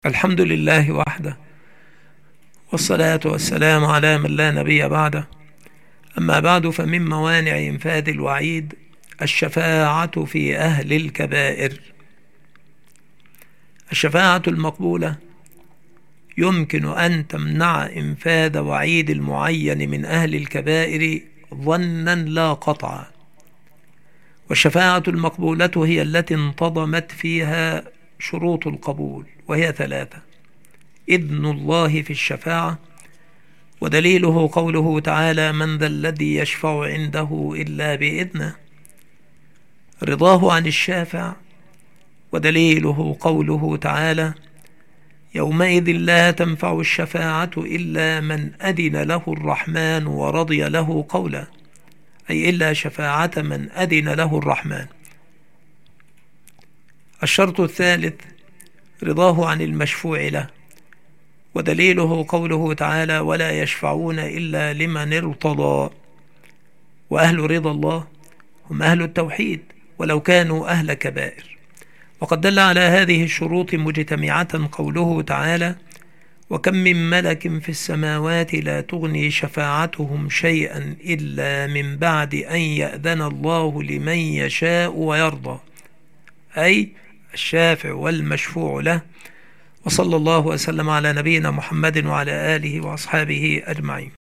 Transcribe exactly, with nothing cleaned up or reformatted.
الحمد لله وحده، والصلاة والسلام على من لا نبي بعده. أما بعد، فمن موانع إنفاذ الوعيد الشفاعة في أهل الكبائر. الشفاعة المقبولة يمكن أن تمنع إنفاذ وعيد المعين من أهل الكبائر ظنا لا قطعا. والشفاعة المقبولة هي التي انتظمت فيها شروط القبول، وهي ثلاثة: إذن الله في الشفاعة، ودليله قوله تعالى: من ذا الذي يشفع عنده إلا بإذنه. رضاه عن الشافع، ودليله قوله تعالى: يومئذ لا تنفع الشفاعة إلا من أذن له الرحمن ورضي له قولا، أي إلا شفاعة من أذن له الرحمن. الشرط الثالث رضاه عن المشفوع له، ودليله قوله تعالى: ولا يشفعون إلا لمن ارتضى. وأهل رضا الله هم أهل التوحيد ولو كانوا أهل كبائر. وقد دل على هذه الشروط مجتمعة قوله تعالى: وكم من ملك في السماوات لا تغني شفاعتهم شيئا إلا من بعد أن يأذن الله لمن يشاء ويرضى، أي الشافع والمشفوع له. وصلى الله وسلم على نبينا محمد وعلى آله وأصحابه أجمعين.